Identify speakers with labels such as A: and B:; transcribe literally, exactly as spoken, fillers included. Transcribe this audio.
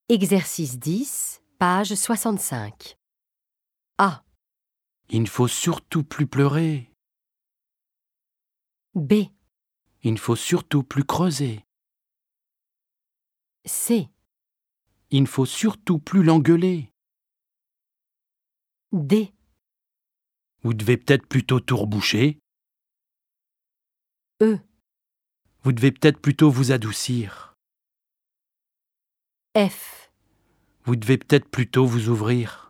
A: Exercice dix, page soixante-cinq. A.
B: Il ne faut surtout plus pleurer.
A: B.
B: Il ne faut surtout plus creuser.
A: C.
B: Il ne faut surtout plus l'engueuler.
A: D.
B: Vous devez peut-être plutôt tout reboucher.
A: E.
B: Vous devez peut-être plutôt vous adoucir.
A: F.
B: Vous devez peut-être plutôt vous ouvrir.